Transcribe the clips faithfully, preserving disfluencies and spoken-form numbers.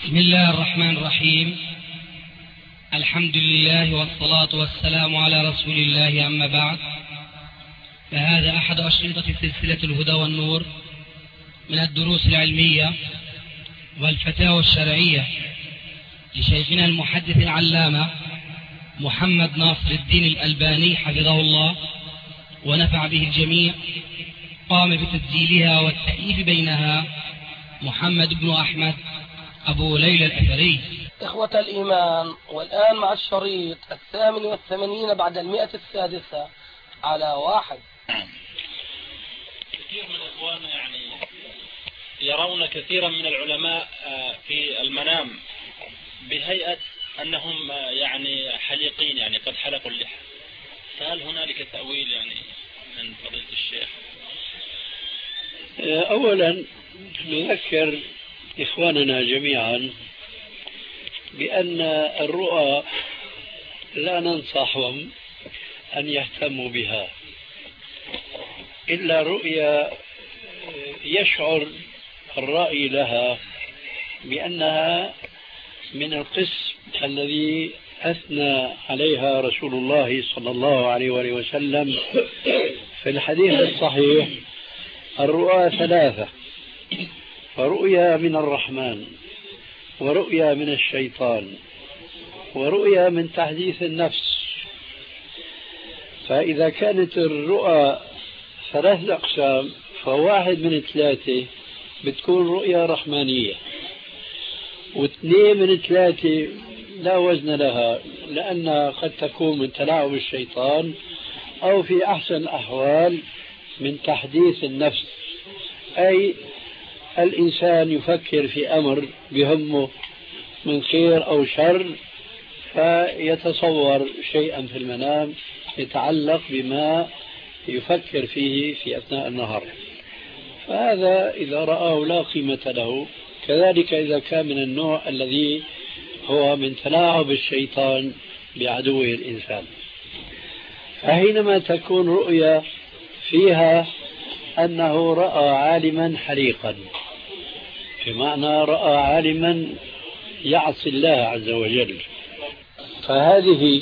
بسم الله الرحمن الرحيم. الحمد لله والصلاة والسلام على رسول الله، أما بعد، فهذا أحد أشرطة سلسلة الهدى والنور من الدروس العلمية والفتاوى الشرعية لشيخنا المحدث العلامة محمد ناصر الدين الألباني حفظه الله ونفع به الجميع. قام بتسجيلها والتأليف بينها محمد بن أحمد أبو ليلى الأثري. إخوة الإيمان، والآن مع الشريط الثامن والثمانين بعد المئة السادسة على واحد. كثير من إخواننا يعني يرون كثيرا من العلماء في المنام بهيئة أنهم يعني حليقين، يعني قد حلقوا اللحى، فهل هنالك تأويل يعني من فضيلة الشيخ؟ أولا نذكر إخواننا جميعا بأن الرؤى لا ننصحهم أن يهتموا بها إلا رؤيا يشعر الرأي لها بأنها من القسم الذي أثنى عليها رسول الله صلى الله عليه وآله وسلم في الحديث الصحيح: الرؤى ثلاثة، فرؤيا من الرحمن، ورؤيا من الشيطان، ورؤيا من تحديث النفس. فإذا كانت الرؤى ثلاث أقسام، فواحد من ثلاثة بتكون رؤيا رحمانية، واثنين من ثلاثة لا وزن لها، لأنها قد تكون من تلاعب الشيطان، أو في أحسن الأحوال من تحديث النفس، أي الإنسان يفكر في أمر بهمه من خير أو شر، فيتصور شيئا في المنام يتعلق بما يفكر فيه في أثناء النهار، فهذا إذا رآه لا قيمة له. كذلك إذا كان من النوع الذي هو من تلاعب الشيطان بعدوه الإنسان، فحينما تكون رؤيا فيها أنه رأى عالما حليقا، بمعنى رأى عالما يعصي الله عز وجل، فهذه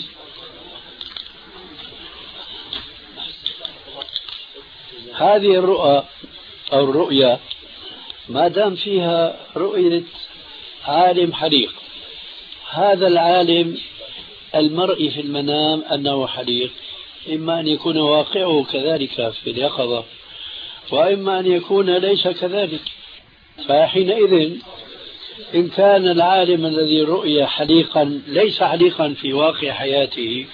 هذه الرؤى أو الرؤيا ما دام فيها رؤية عالم حليق، هذا العالم المرئي في المنام أنه حليق، إما أن يكون واقعه كذلك في اليقظة، وإما أن يكون ليس كذلك. فحينئذ إن كان العالم الذي رؤي حليقا ليس حليقا في واقع حياته،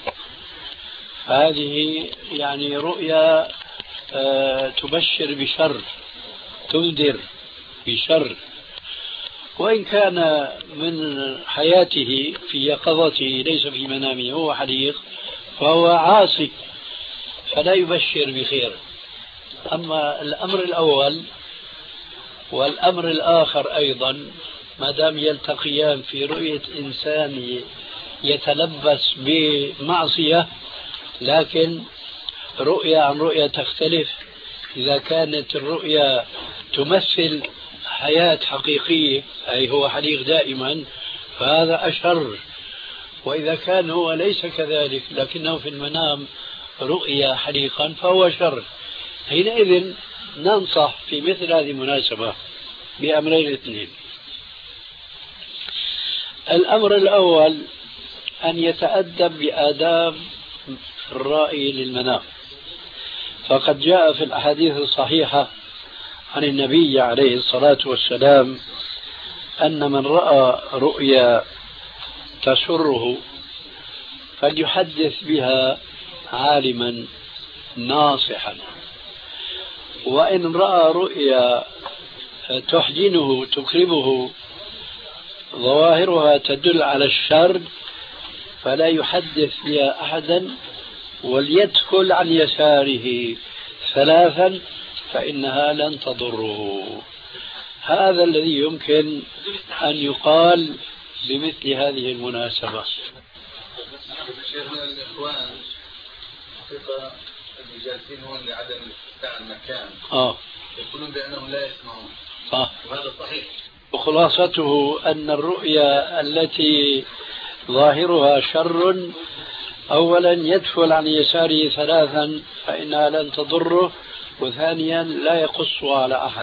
هذه يعني رؤيا آه تبشر بشر، تنذر بشر. وإن كان من حياته في يقظته ليس في منامه هو حليق، فهو عاصي فلا يبشر بخير. أما الأمر الأول والأمر الآخر أيضا ما دام يلتقيان في رؤية إنسان يتلبس بمعصية، لكن رؤية عن رؤية تختلف. إذا كانت الرؤية تمثل حياة حقيقية، أي هو حليق دائما، فهذا أشر. وإذا كان هو ليس كذلك لكنه في المنام رؤيا حليقا فهو شر. حينئذ ننصح في مثل هذه المناسبة بأمرين اثنين: الأمر الأول أن يتأدب بآداب الرائي للمنام، فقد جاء في الأحاديث الصحيحة عن النبي عليه الصلاة والسلام أن من رأى رؤيا تسره فليحدث بها عالما ناصحا، وإن رأى رؤيا تحزنه تكرمه ظواهرها تدل على الشر فلا يحدث بها أحدا، وليدخل عن يساره ثلاثا فإنها لن تضره. هذا الذي يمكن أن يقال بمثل هذه المناسبة. شيخنا الإخوان حقيقة الجالسين هون لعدم اتساع المكان آه. يقولون بأنهم لا يسمعون. آه. وهذا صحيح. وخلاصته أن الرؤيا التي ظاهرها شر أولا يدفل عن يساره ثلاثا فإنها لن تضره، وثانيا لا يقصها على أحد.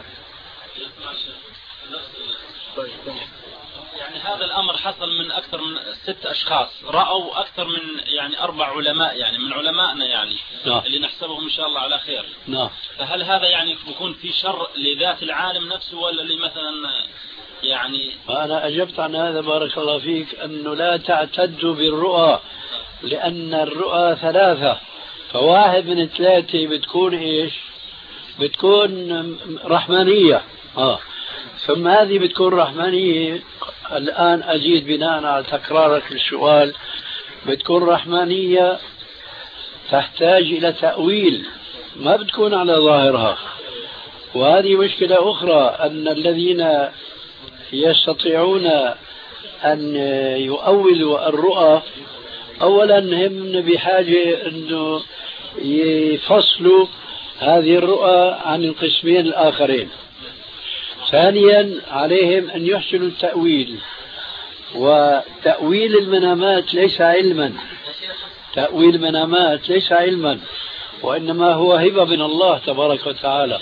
يعني هذا الأمر حصل من أكثر من ست أشخاص رأوا أكثر من يعني أربع علماء يعني من علمائنا يعني نعم. اللي نحسبهم إن شاء الله على خير. نعم. فهل هذا يعني يكون في شر لذات العالم نفسه ولا لمثلا يعني؟ أنا أجبت عن هذا بارك الله فيك، أنه لا تعتدوا بالرؤى، لأن الرؤى ثلاثة، فواحد من ثلاثة بتكون إيش؟ بتكون رحمانية. آه. ثم هذه بتكون رحمانية. الآن أزيد بناء على تكرارك للسؤال، بتكون رحمانية تحتاج إلى تأويل، ما بتكون على ظاهرها. وهذه مشكلة أخرى، أن الذين يستطيعون أن يؤولوا الرؤى أولا هم بحاجة أنه يفصلوا هذه الرؤى عن القسمين الآخرين. ثانيا عليهم أن يحسنوا التأويل، وتأويل المنامات ليس علما، تأويل المنامات ليس علما، وإنما هو هبة من الله تبارك وتعالى.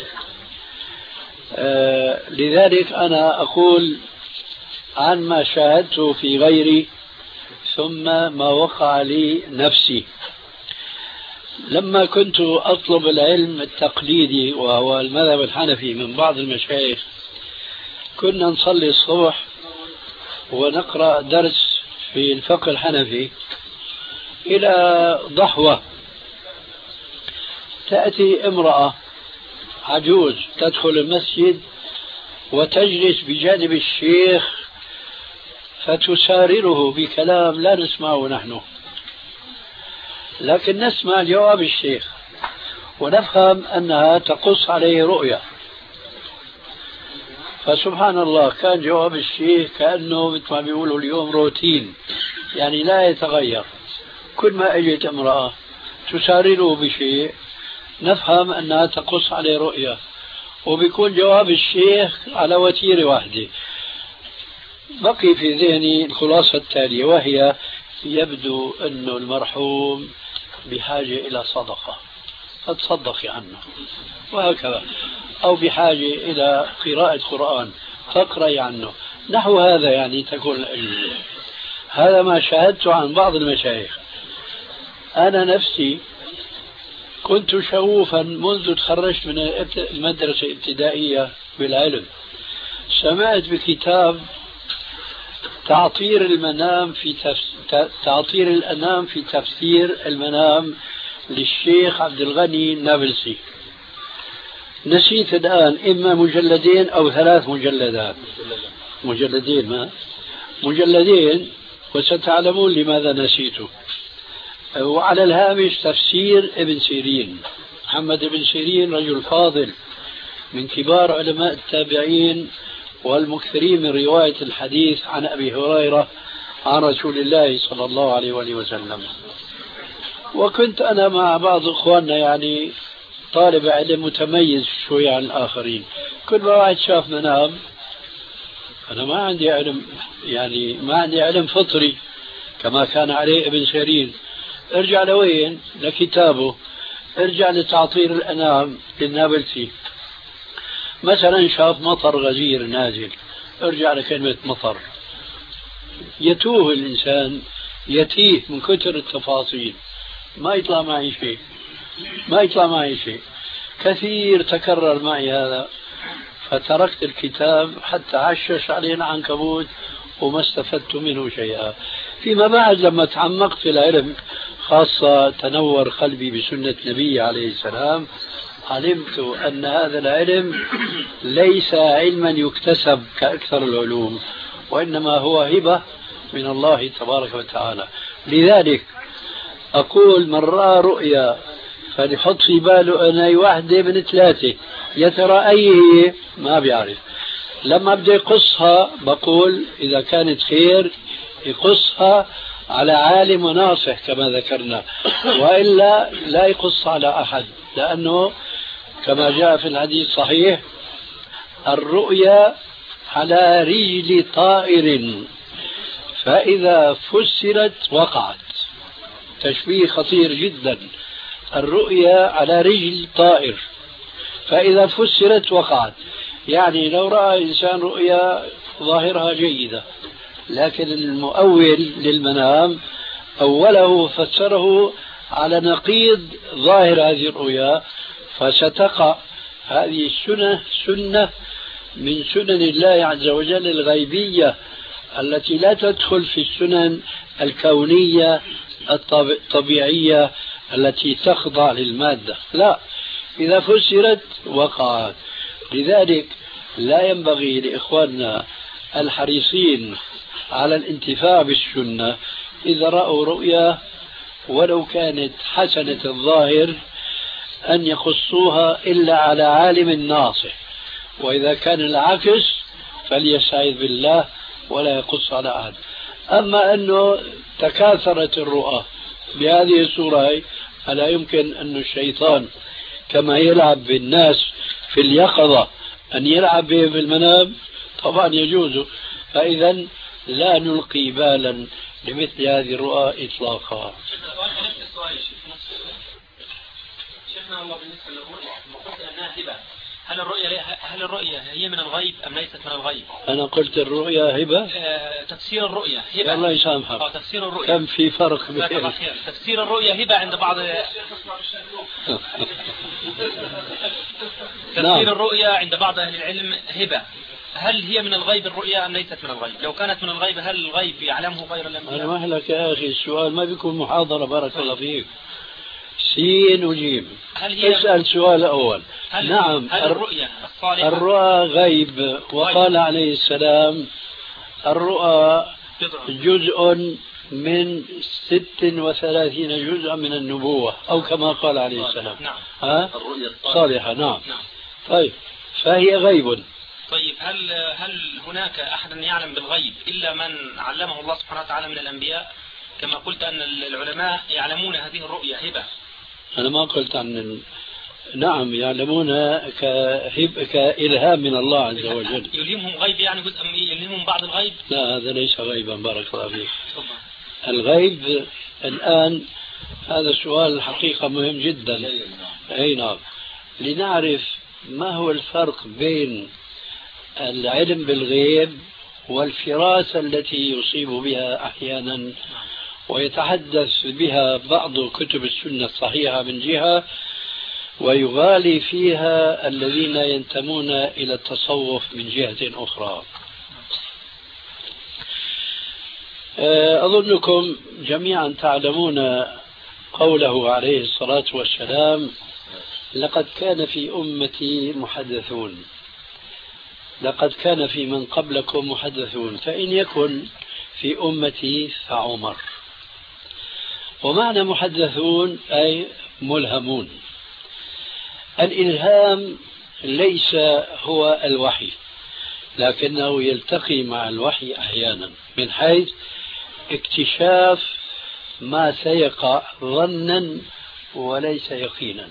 آه لذلك أنا أقول عن ما شاهدته في غيري ثم ما وقع لي نفسي. لما كنت أطلب العلم التقليدي وهو المذهب الحنفي من بعض المشايخ، كنا نصلي الصبح ونقرأ درس في الفقه الحنفي إلى ضحوة، تأتي امرأة عجوز تدخل المسجد وتجلس بجانب الشيخ فتسارره بكلام لا نسمعه نحن، لكن نسمع جواب الشيخ ونفهم أنها تقص عليه رؤيا. فسبحان الله كان جواب الشيخ كأنه مثل ما بيقولوا اليوم روتين، يعني لا يتغير. كل ما اجت امرأة تسارره بشيء نفهم أنها تقص عليه رؤيا، وبيكون جواب الشيخ على وتيرة واحدة. بقي في ذهني الخلاصة التالية، وهي يبدو أن المرحوم بحاجة إلى صدقة فتصدقي عنه، وهكذا، أو بحاجة إلى قراءة قرآن فاقرأي عنه، نحو هذا يعني تكون الأجوبة. هذا ما شاهدته عن بعض المشايخ. أنا نفسي كنت شغوفا منذ تخرجت من المدرسة الابتدائية بالعلم. سمعت بكتاب تعطير المنام في تفس... تعطير الأنام في تفسير المنام للشيخ عبد الغني النابلسي. نسيت الآن إما مجلدين أو ثلاث مجلدات، مجلدين ما مجلدين وستعلمون لماذا نسيته. وعلى الهامش تفسير ابن سيرين، محمد ابن سيرين رجل فاضل من كبار علماء التابعين والمكثرين من رواية الحديث عن أبي هريرة عن رسول الله صلى الله عليه وآله وسلم. وكنت أنا مع بعض إخواننا يعني طالب علم متميز شوي عن الآخرين، كل ما واحد شاف منام، أنا ما عندي علم، يعني ما عندي علم فطري كما كان عليه ابن سيرين. ارجع لوين؟ لكتابه، ارجع لتعطير الأنام للنابلسي. مثلا شاف مطر غزير نازل، ارجع لكلمة مطر. يتوه الإنسان، يتيه من كثر التفاصيل، ما يطلع معي شيء، ما يطلع معي شيء. كثير تكرر معي هذا، فتركت الكتاب حتى عشش علينا العنكبوت وما استفدت منه شيئا. فيما بعد لما تعمقت في العلم، خاصة تنور قلبي بسنة النبي عليه السلام، علمت أن هذا العلم ليس علما يكتسب كأكثر العلوم، وإنما هو هبة من الله تبارك وتعالى. لذلك أقول من رأى رؤيا فليحط في باله أن أي واحدة من ثلاثة، يا ترى أي هي ما بيعرف. لما بدي يقصها بقول إذا كانت خير يقصها على عالم وناصح كما ذكرنا، وإلا لا يقص على أحد، لأنه كما جاء في الحديث صحيح الرؤيا على رجل طائر فإذا فسرت وقعت. تشبيه خطير جدا، الرؤيا على رجل طائر فإذا فسرت وقعت، يعني لو رأى إنسان رؤيا ظاهرها جيدة لكن المؤول للمنام أوله فسره على نقيض ظاهر هذه الرؤيا فستقع. هذه السنة سنة من سنن الله عز وجل الغيبية التي لا تدخل في السنن الكونية الطبيعية التي تخضع للمادة، لا، إذا فسرت وقعت. لذلك لا ينبغي لإخواننا الحريصين على الانتفاع بالسنة إذا رأوا رؤيا ولو كانت حسنة الظاهر أن يخصوها إلا على عالم ناصح، وإذا كان العكس فليستعيذ بالله ولا يقص على أحد. أما أنه تكاثرت الرؤى بهذه الصورة، ألا يمكن أن الشيطان كما يلعب بالناس في اليقظة أن يلعب بهم في المنام؟ طبعا يجوز. فإذا لا نلقي بالا لمثل هذه الرؤى إطلاقا. شيخنا الله، بالنسبة للرؤيا قلت أنها هبة، هل الرؤيا هل الرؤيا هي من الغيب أم ليست من الغيب؟ أنا قلت الرؤيا هبة. آه، تفسير الرؤيا هبة. الله يسامحك. آه، تفسير الرؤيا كم في فرق بين تفسير الرؤيا هبة عند بعض تفسير الرؤيا عند بعض أهل العلم هبة. هل هي من الغيب الرؤيا أم ليست من الغيب؟ لو كانت من الغيب هل الغيب يعلمه غير الأنبياء؟ أنا مهلك يا أخي، السؤال ما بيكون محاضرة. بارك الله فيك. سين وجيم. اسأل سؤال أول. هل نعم. هل الرؤيا الصالحة الرؤى غيب، وقال عليه السلام الرؤى جزء من ست وثلاثين جزءا من النبوة، أو كما قال عليه السلام. نعم. ها؟ الرؤيا صالحة. نعم. نعم. طيب، فهي غيب. طيب، هل هل هناك أحد يعلم بالغيب إلا من علمه الله سبحانه وتعالى من الأنبياء؟ كما قلت أن العلماء يعلمون هذه الرؤيا هبة. أنا ما قلت عن ال... نعم، يعلمونها كهب كإلهام من الله عز وجل. يلهمهم غيب، يعني جزء يلهمهم بعض الغيب؟ لا، هذا ليس غيبا. بارك الله فيك. الغيب الآن هذا السؤال الحقيقة مهم جدا. أي نعم. لنعرف ما هو الفرق بين العلم بالغيب والفراسة التي يصيب بها أحيانا ويتحدث بها بعض كتب السنة الصحيحة من جهة، ويغالي فيها الذين ينتمون إلى التصوف من جهة أخرى. أظنكم جميعا تعلمون قوله عليه الصلاة والسلام: لقد كان في أمتي محدثون، لقد كان في من قبلكم محدثون، فإن يكن في أمتي فعمر. ومعنى محدثون أي ملهمون. الإلهام ليس هو الوحي، لكنه يلتقي مع الوحي أحيانا من حيث اكتشاف ما سيقع ظنا وليس يقينا،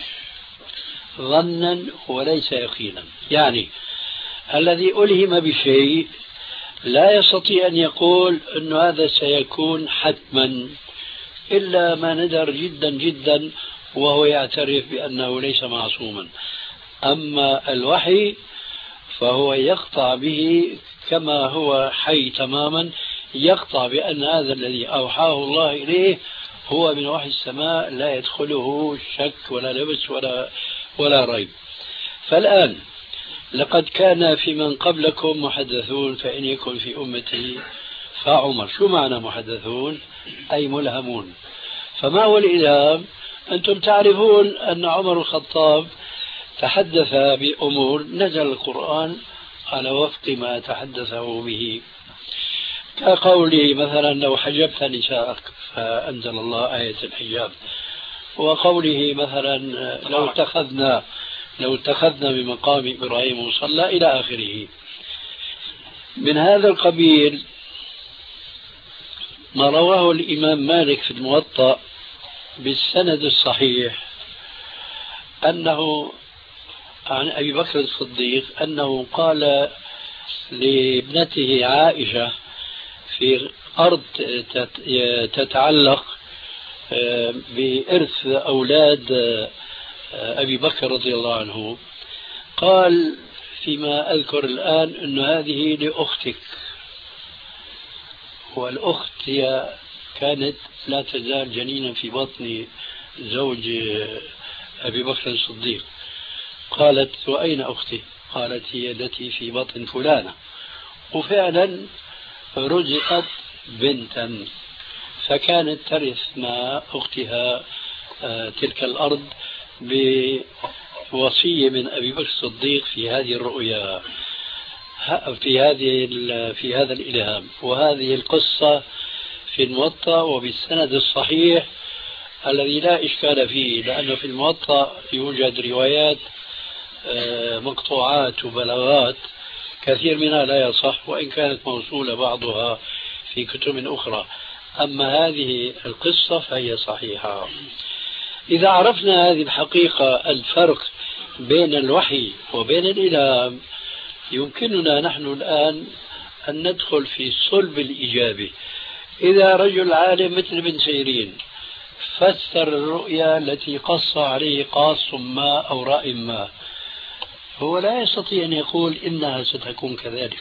ظنا وليس يقينا. يعني الذي ألهم بشيء لا يستطيع أن يقول أن هذا سيكون حتما إلا ما ندر جدا جدا وهو يعترف بأنه ليس معصوما. أما الوحي فهو يقطع به كما هو حي تماما، يقطع بأن هذا الذي أوحاه الله إليه هو من وحي السماء لا يدخله شك ولا لبس ولا, ولا ريب. فالآن لقد كان في من قبلكم محدثون، فإن يكن في أمتي فعمر. شو معنى محدثون؟ أي ملهمون. فما هو الإلهام؟ أنتم تعرفون أن عمر الخطاب تحدث بأمور نزل القرآن على وفق ما تحدثه به، كقوله مثلا: لو حجبت نساءك، فأنزل الله آية الحجاب. وقوله مثلا: لو اتخذنا لو اتخذنا بمقام إبراهيم مصلى، إلى آخره. من هذا القبيل ما رواه الإمام مالك في الموطأ بالسند الصحيح أنه عن أبي بكر الصديق أنه قال لابنته عائشة في أرض تتعلق بإرث أولاد أبي بكر رضي الله عنه، قال فيما أذكر الآن أن هذه لأختك، والأخت هي كانت لا تزال جنينا في بطن زوج أبي بكر الصديق. قالت وأين أختي؟ قالت هي التي في بطن فلانة، وفعلا رزقت بنتا فكانت ترث مع أختها تلك الأرض بوصية من أبي بكر الصديق في هذه الرؤيا، في هذه في هذا الإلهام. وهذه القصة في الموطأ وبالسند الصحيح الذي لا إشكال فيه، لأنه في الموطأ يوجد روايات مقطوعات وبلاغات كثير منها لا يصح، وإن كانت موصولة بعضها في كتب أخرى، أما هذه القصة فهي صحيحة. إذا عرفنا هذه الحقيقة، الفرق بين الوحي وبين الإلهام، يمكننا نحن الآن أن ندخل في صلب الإجابة. إذا رجل عالم مثل ابن سيرين فسر الرؤيا التي قص عليه قاص ما أو رأي ما، هو لا يستطيع أن يقول إنها ستكون كذلك،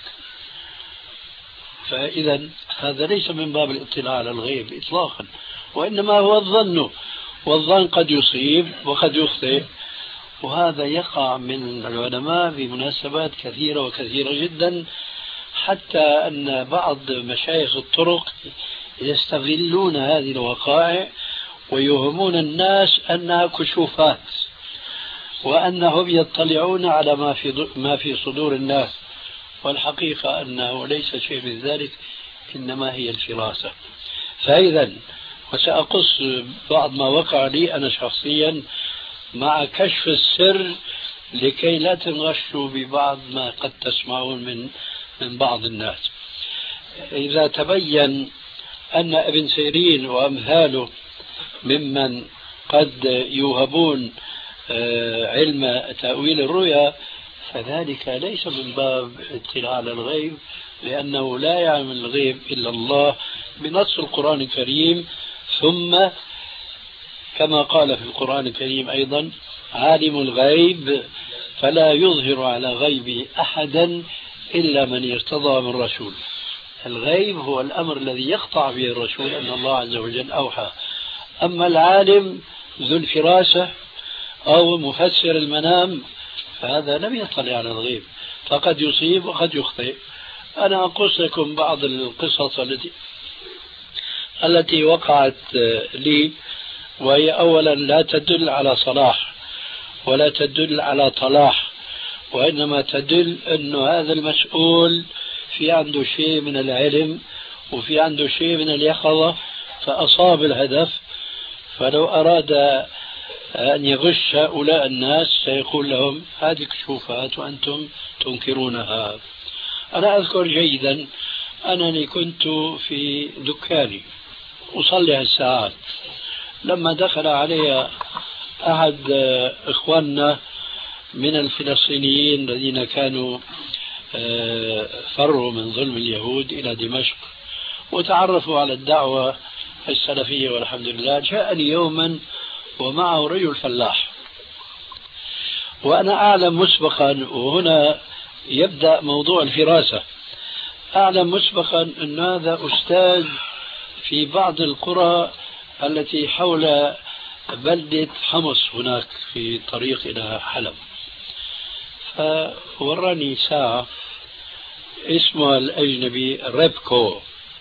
فإذا هذا ليس من باب الاطلاع على الغيب إطلاقا، وإنما هو الظن، والظن قد يصيب وقد يخطئ. وهذا يقع من العلماء بمناسبات كثيرة وكثيرة جدا، حتى أن بعض مشايخ الطرق يستغلون هذه الوقائع ويوهمون الناس أنها كشوفات، وأنهم يطلعون على ما في ما في صدور الناس، والحقيقة أنه ليس شيء من ذلك، إنما هي الفراسة. فإذا وسأقص بعض ما وقع لي أنا شخصيا مع كشف السر لكي لا تنغشوا ببعض ما قد تسمعون من من بعض الناس. إذا تبين أن ابن سيرين وأمثاله ممن قد يوهبون علم تأويل الرؤيا، فذلك ليس من باب اطلاع على الغيب، لأنه لا يعلم الغيب إلا الله بنص القرآن الكريم. ثم كما قال في القرآن الكريم أيضا: عالم الغيب فلا يظهر على غيبه أحدا إلا من ارتضى من رسول. الغيب هو الأمر الذي يقطع به الرسول أن الله عز وجل أوحى. أما العالم ذو الفراسة أو مفسر المنام فهذا لم يطلع على الغيب، فقد يصيب وقد يخطئ. أنا أقص لكم بعض القصص التي التي وقعت لي، وهي أولا لا تدل على صلاح ولا تدل على طلاح، وإنما تدل أن هذا المسؤول في عنده شيء من العلم وفي عنده شيء من اليقظة فأصاب الهدف. فلو أراد أن يغش هؤلاء الناس سيقول لهم: هذه كشوفات وأنتم تنكرونها. أنا أذكر جيدا أنني كنت في دكاني أصلح الساعات، لما دخل علي أحد إخواننا من الفلسطينيين الذين كانوا فروا من ظلم اليهود إلى دمشق وتعرفوا على الدعوة السلفية والحمد لله. جاءني يوما ومعه رجل فلاح، وأنا أعلم مسبقا، وهنا يبدأ موضوع الفراسة، أعلم مسبقا أن هذا أستاذ في بعض القرى التي حول بلدة حمص هناك في طريق إلى حلب. فوراني ساعة اسمها الأجنبي ريبكو،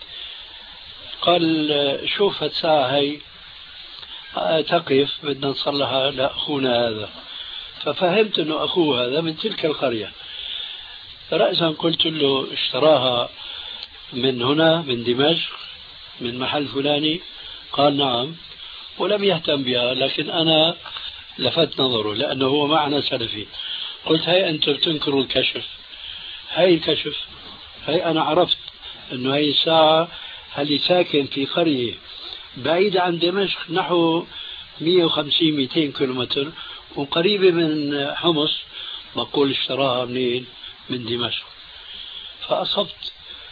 قال: شوف الساعة هي تقف بدنا نصلحها لأخونا هذا. ففهمت أنه أخوه هذا من تلك القرية. رأسا قلت له: اشتراها من هنا من دمشق من محل فلاني؟ قال: نعم، ولم يهتم بها، لكن أنا لفت نظره لأنه هو معنا سلفي. قلت: هاي أنتم تنكروا الكشف، هاي الكشف، هاي أنا عرفت أنه هاي الساعة اللي ساكن في قرية بعيدة عن دمشق نحو مئة وخمسين مئتين كيلومتر وقريبة من حمص، بقول اشتراها منين؟ من دمشق. فأصبت.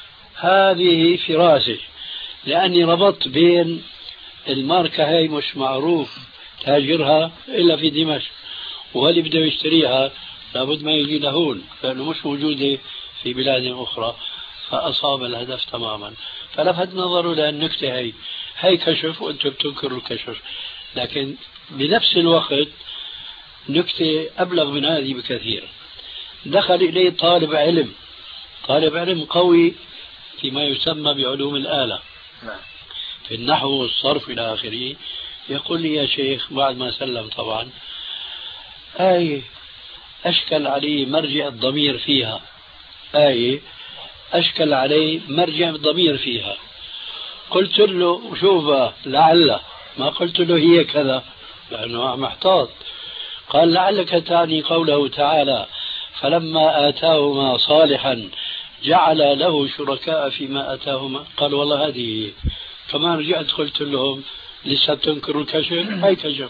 هذه فراسة، لأني ربطت بين الماركة هاي مش معروف تاجرها إلا في دمشق، واللي بده يشتريها لابد ما يجي لهون لأنه مش موجودة في بلاد أخرى. فأصاب الهدف تماما. فلفت نظره للنكتة هي. هي كشف وأنتم بتنكروا الكشف، لكن بنفس الوقت نكتة أبلغ من هذه بكثير. دخل إليه طالب علم، طالب علم قوي فيما يسمى بعلوم الآلة، في النحو والصرف إلى آخره. يقول لي يا شيخ بعد ما سلم طبعا، آية أشكل عليه مرجع الضمير فيها، آية أشكل عليه مرجع الضمير فيها. قلت له شوف لعل، ما قلت له هي كذا لأنه محتاط. قال لعلك تعني قوله تعالى فلما آتاهما صالحا جعل له شركاء فيما آتاهما. قال والله هذه. كمان رجعت قلت لهم لسه تنكروا الكشف؟ هاي كشف.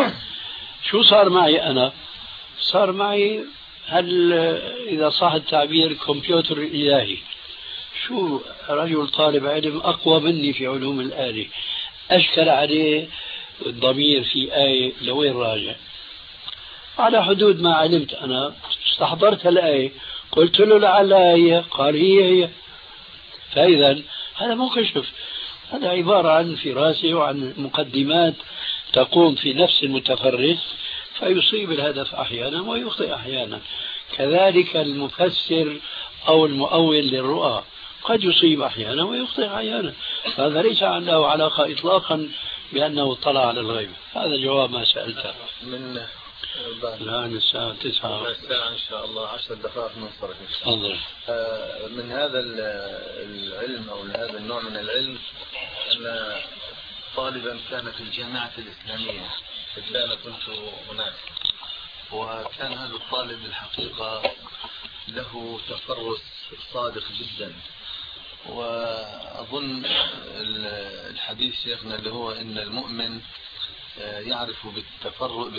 شو صار معي أنا؟ صار معي هل إذا صح التعبير كمبيوتر إلهي. شو رجل طالب علم أقوى مني في علوم الآلة، أشكل عليه الضمير في آية لوين راجع. على حدود ما علمت أنا استحضرت الآية، قلت له لعل هي، قال هي هي. فإذا هذا مو كشف، هذا عبارة عن فراسة وعن مقدمات تقوم في نفس المتفرس، فيصيب الهدف أحيانا ويخطئ أحيانا. كذلك المفسر أو المؤول للرؤى قد يصيب أحيانا ويخطئ أحيانا. هذا ليس عنده علاقة إطلاقا بأنه اطلع على الغيب. هذا جواب ما سألته. من الآن الساعة تسعة، الساعة إن شاء الله عشر دقائق ننصرف. تفضل. من هذا العلم أو هذا النوع من العلم أن طالبا كان في الجامعة الإسلامية، أنا كنت هناك، وكان هذا الطالب الحقيقة له تفرس صادق جدا. وأظن الحديث شيخنا اللي هو إن المؤمن يعرف بالتفرق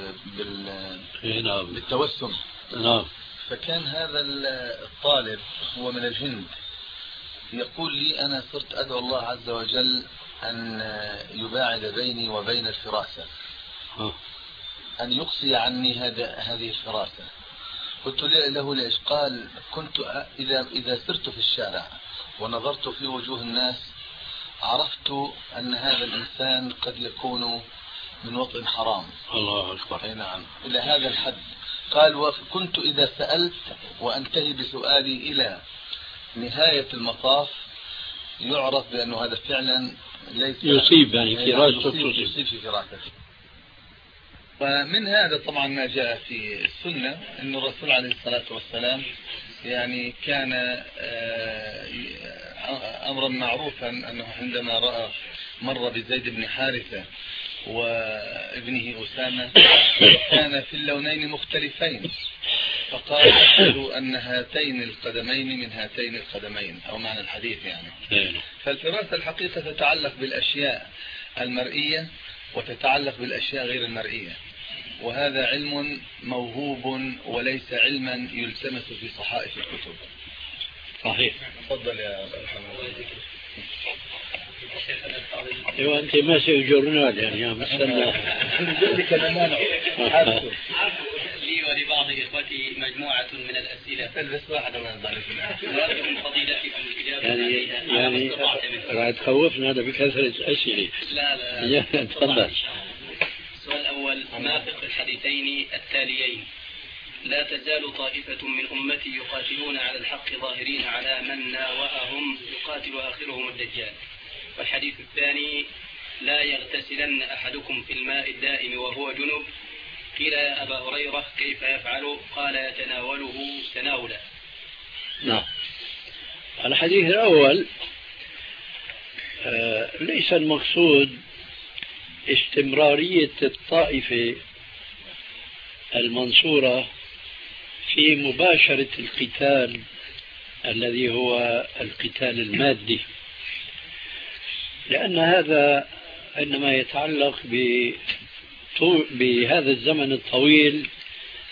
بالتوسم. نعم. فكان هذا الطالب هو من الهند، يقول لي أنا صرت أدعو الله عز وجل أن يباعد بيني وبين الفراسة، أن يقصي عني هذه الفراسة. قلت له ليش؟ قال كنت إذا إذا سرت في الشارع ونظرت في وجوه الناس عرفت أن هذا الإنسان قد يكون من وطن حرام. الله أكبر. أي نعم، إلى هذا الحد. قال وكنت إذا سألت وأنتهي بسؤالي إلى نهاية المطاف يعرف بأنه هذا فعلا ليس يصيب، يعني في راسه يصيب في فراسته. ومن هذا طبعا ما جاء في السنة أن الرسول عليه الصلاة والسلام يعني كان أمرا معروفا أنه عندما رأى مر بزيد بن حارثة وابنه أسامة كان في اللونين مختلفين، فقال أشهد أن هاتين القدمين من هاتين القدمين، أو معنى الحديث يعني. فالفراسة الحقيقة تتعلق بالأشياء المرئية وتتعلق بالأشياء غير المرئية، وهذا علم موهوب وليس علما يلتمس في صحائف الكتب. صحيح. تفضل يا محمد. ايوه انت ماشي جورنال يعني يا مسلا. لذلك انا مانع لي ولبعض اخوتي مجموعه من الاسئله بس واحده ما نضل نرجو من فضيلتكم الاجابه يعني يعني راح تخوفنا هذا بكثره اسئله. لا لا تفضل. السؤال الاول: ما فقه الحديثين التاليين؟ لا تزال طائفة من أمتي يقاتلون على الحق ظاهرين على من ناوأهم يقاتل آخرهم الدجال. والحديث الثاني: لا يغتسلن أحدكم في الماء الدائم وهو جنب. قيل يا أبا هريرة كيف يفعل؟ قال يتناوله تناولا. نعم. الحديث الأول آه ليس المقصود استمرارية الطائفة المنصورة في مباشرة القتال الذي هو القتال المادي، لأن هذا عندما يتعلق بهذا الزمن الطويل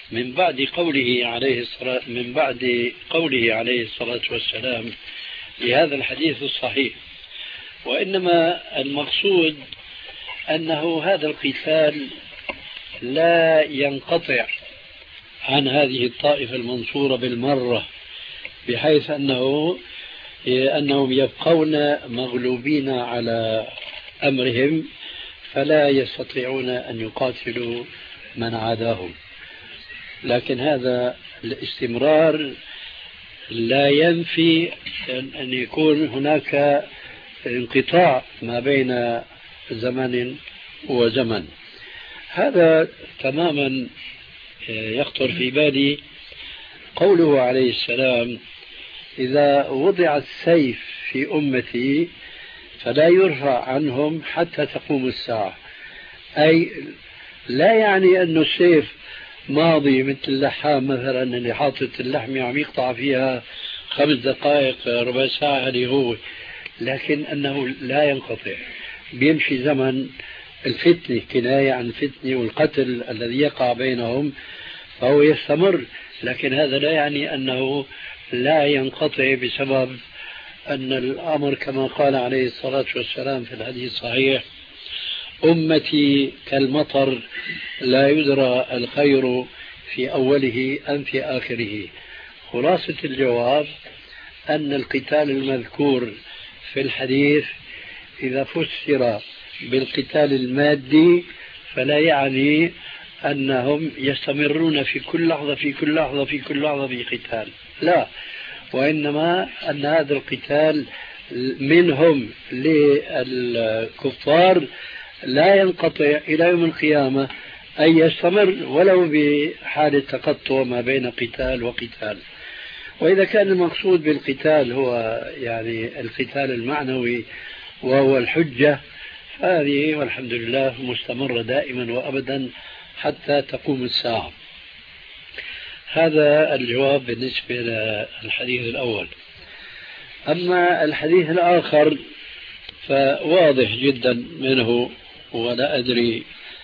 من بعد قوله عليه الصلاة من بعد قوله عليه الصلاة والسلام لهذا الحديث الصحيح، وإنما المقصود أنه هذا القتال لا ينقطع عن هذه الطائفة المنصورة بالمرة، بحيث أنه أنهم يبقون مغلوبين على أمرهم فلا يستطيعون أن يقاتلوا من عاداهم. لكن هذا الاستمرار لا ينفي أن يكون هناك انقطاع ما بين زمن وزمن. هذا تماما يخطر في بالي قوله عليه السلام: إذا وضع السيف في أمتي فلا يرفع عنهم حتى تقوم الساعة. أي لا يعني أن السيف ماضي مثل اللحام مثلا اللي حاطط اللحمة عم يقطع فيها خمس دقائق ربع ساعة اللي هو، لكن أنه لا ينقطع، بيمشي زمن الفتنة، كناية عن الفتنة والقتل الذي يقع بينهم، فهو يستمر. لكن هذا لا يعني أنه لا ينقطع بسبب أن الأمر كما قال عليه الصلاة والسلام في الحديث الصحيح: أمتي كالمطر لا يدرى الخير في أوله أم في آخره. خلاصة الجواب أن القتال المذكور في الحديث إذا فسر بالقتال المادي فلا يعني أنهم يستمرون في كل لحظة في كل لحظة في كل لحظة في قتال، لا، وإنما أن هذا القتال منهم للكفار لا ينقطع إلى يوم القيامة، أي يستمر ولو بحالة تقطع ما بين قتال وقتال. وإذا كان المقصود بالقتال هو يعني القتال المعنوي وهو الحجة، هذه والحمد لله مستمرة دائما وأبدا حتى تقوم الساعة. هذا الجواب بالنسبة للحديث الأول. أما الحديث الآخر فواضح جدا منه، ولا أدري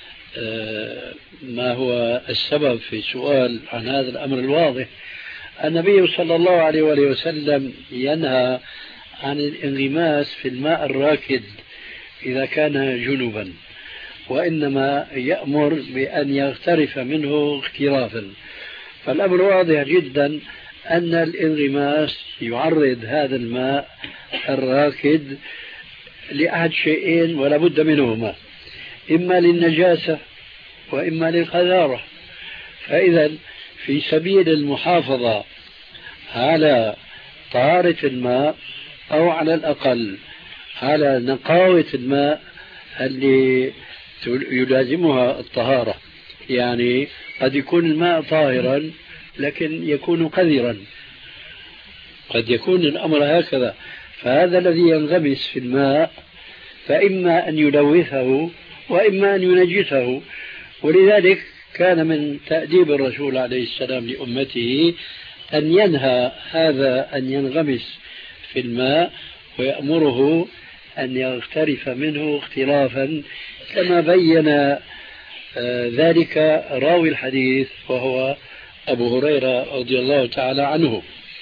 ما هو السبب في السؤال عن هذا الأمر الواضح. النبي صلى الله عليه وآله وسلم ينهى عن الانغماس في الماء الراكد إذا كان جنبا، وإنما يأمر بأن يغترف منه اغترافا. فالأمر واضح جدا أن الانغماس يعرض هذا الماء الراكد لأحد شيئين ولا بد منهما: إما للنجاسة وإما للقذارة. فإذا في سبيل المحافظة على طهارة الماء أو على الأقل على نقاوة الماء اللي يلازمها الطهارة، يعني قد يكون الماء طاهرا لكن يكون قذرا، قد يكون الأمر هكذا، فهذا الذي ينغمس في الماء فإما أن يلوثه وإما أن ينجسه. ولذلك كان من تأديب الرسول عليه السلام لأمته أن ينهى هذا أن ينغمس في الماء ويأمره أن يغترف منه اغترافا، كما بين ذلك راوي الحديث وهو أبو هريرة رضي الله تعالى عنه.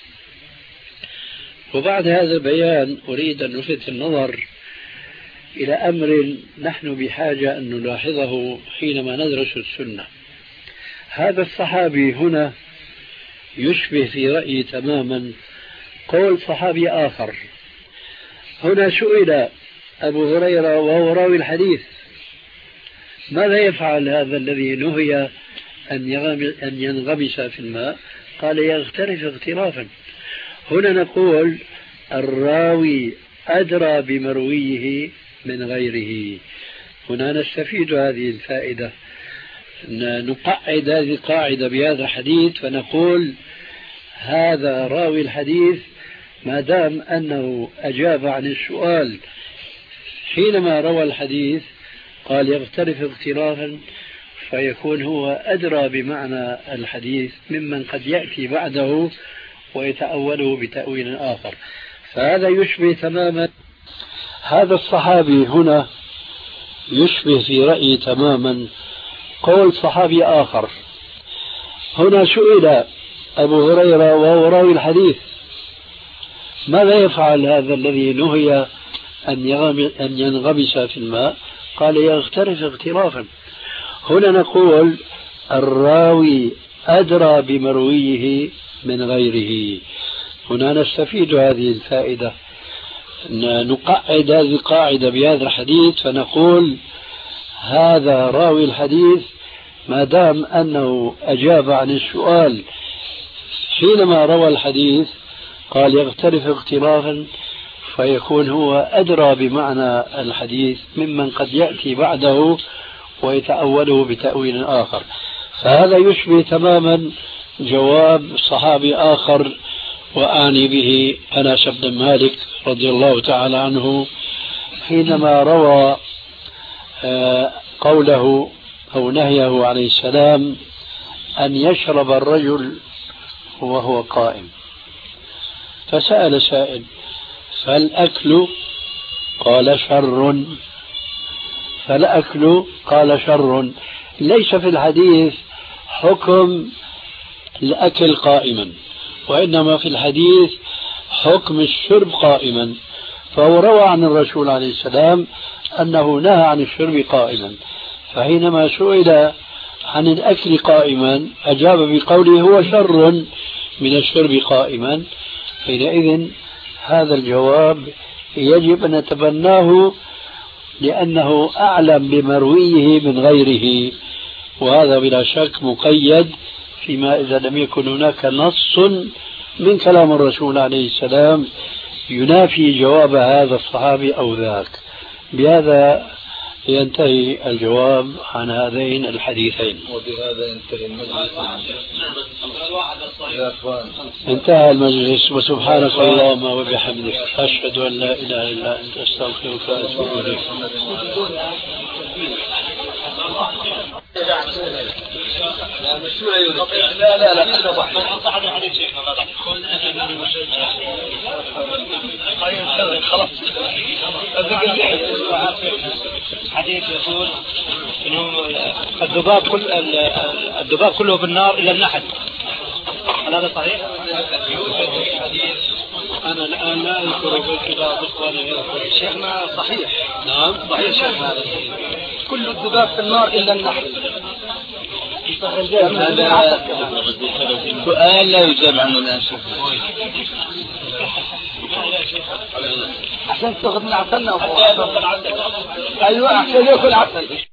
وبعد هذا البيان أريد أن نلفت النظر إلى أمر نحن بحاجة أن نلاحظه حينما ندرس السنة. هذا الصحابي هنا يشبه في رأيي تماما قول صحابي آخر. هنا سئل أبو هريرة وهو راوي الحديث: ماذا يفعل هذا الذي نهي أن ينغمس في الماء؟ قال: يغترف اغترافا. هنا نقول الراوي أدرى بمرويه من غيره. هنا نستفيد هذه الفائدة، نقعد هذه القاعدة بهذا الحديث فنقول هذا راوي الحديث ما دام أنه أجاب عن السؤال حينما روى الحديث قال يغترف اغترافا، فيكون هو أدرى بمعنى الحديث ممن قد يأتي بعده ويتأوله بتأويل آخر. فهذا يشبه تماما هذا الصحابي هنا يشبه في رأيي تماما قول صحابي آخر. هنا سئل أبو هريرة وهو راوي الحديث ماذا يفعل هذا الذي نهي أن ينغمس في الماء؟ قال يغترف اغترافا. هنا نقول الراوي أدرى بمرويه من غيره. هنا نستفيد هذه الفائدة، نقعد هذه القاعدة بهذا الحديث فنقول هذا راوي الحديث ما دام أنه أجاب عن السؤال حينما روى الحديث قال يغترف اغترافا، فيكون هو أدرى بمعنى الحديث ممن قد يأتي بعده ويتأوله بتأويل آخر. فهذا يشبه تماما جواب صحابي آخر، وأعني به أنس بن مالك رضي الله تعالى عنه حينما روى قوله أو نهيه عليه السلام أن يشرب الرجل وهو قائم، فسأل سائل فالأكل؟ قال شر. فالأكل قال شر. ليس في الحديث حكم الأكل قائما، وإنما في الحديث حكم الشرب قائما. فهو روى عن الرسول عليه السلام أنه نهى عن الشرب قائما، فحينما سئل عن الأكل قائما أجاب بقوله هو شر من الشرب قائما. حينئذ هذا الجواب يجب أن نتبناه لأنه أعلم بمرويه من غيره، وهذا بلا شك مقيد فيما إذا لم يكن هناك نص من كلام الرسول عليه السلام ينافي جواب هذا الصحابي أو ذاك. بهذا ينتهي الجواب عن هذين الحديثين. وبهذا ينتهي المجلس يا أخوان. انتهى المجلس، وسبحانك اللهم وبحمدك أشهد أن لا إله إلا أنت أستغفرك وأتوب إليك. لا لا لا خلاص. حديث يقول انه الذباب كل الذباب كله بالنار الا النحل، هل هذا صحيح؟ أنا الآن لا أذكر بالكتاب إخواني. شيخنا صحيح. نعم صحيح شيخنا، هذا كل الذباب في النار إلا النحل. هذا سؤال لا يجاب عنه الآن. عشان تاخذ من عسلنا. أيوة عشان يأكل عسل.